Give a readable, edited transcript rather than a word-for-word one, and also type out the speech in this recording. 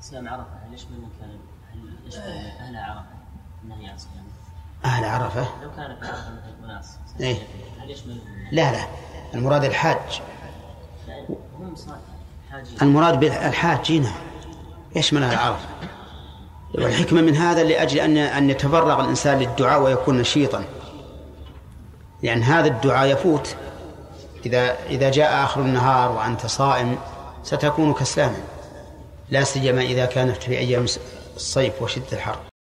صيام عرفة هل يشمل أهل عرفة؟ النهي عن صيام أهل عرفة لو كان في عرفة مثل أناس هل يشمل؟ لا المراد الحاج. هم المراد بالحاج هنا يشمل أهل عرفة. والحكمة من هذا لأجل أن يتفرغ الإنسان للدعاء ويكون نشيطا، لأن هذا الدعاء يفوت إذا جاء آخر النهار وأنت صائم ستكون كسلانا، لا سيما إذا كانت في أيام الصيف وشدة الحر.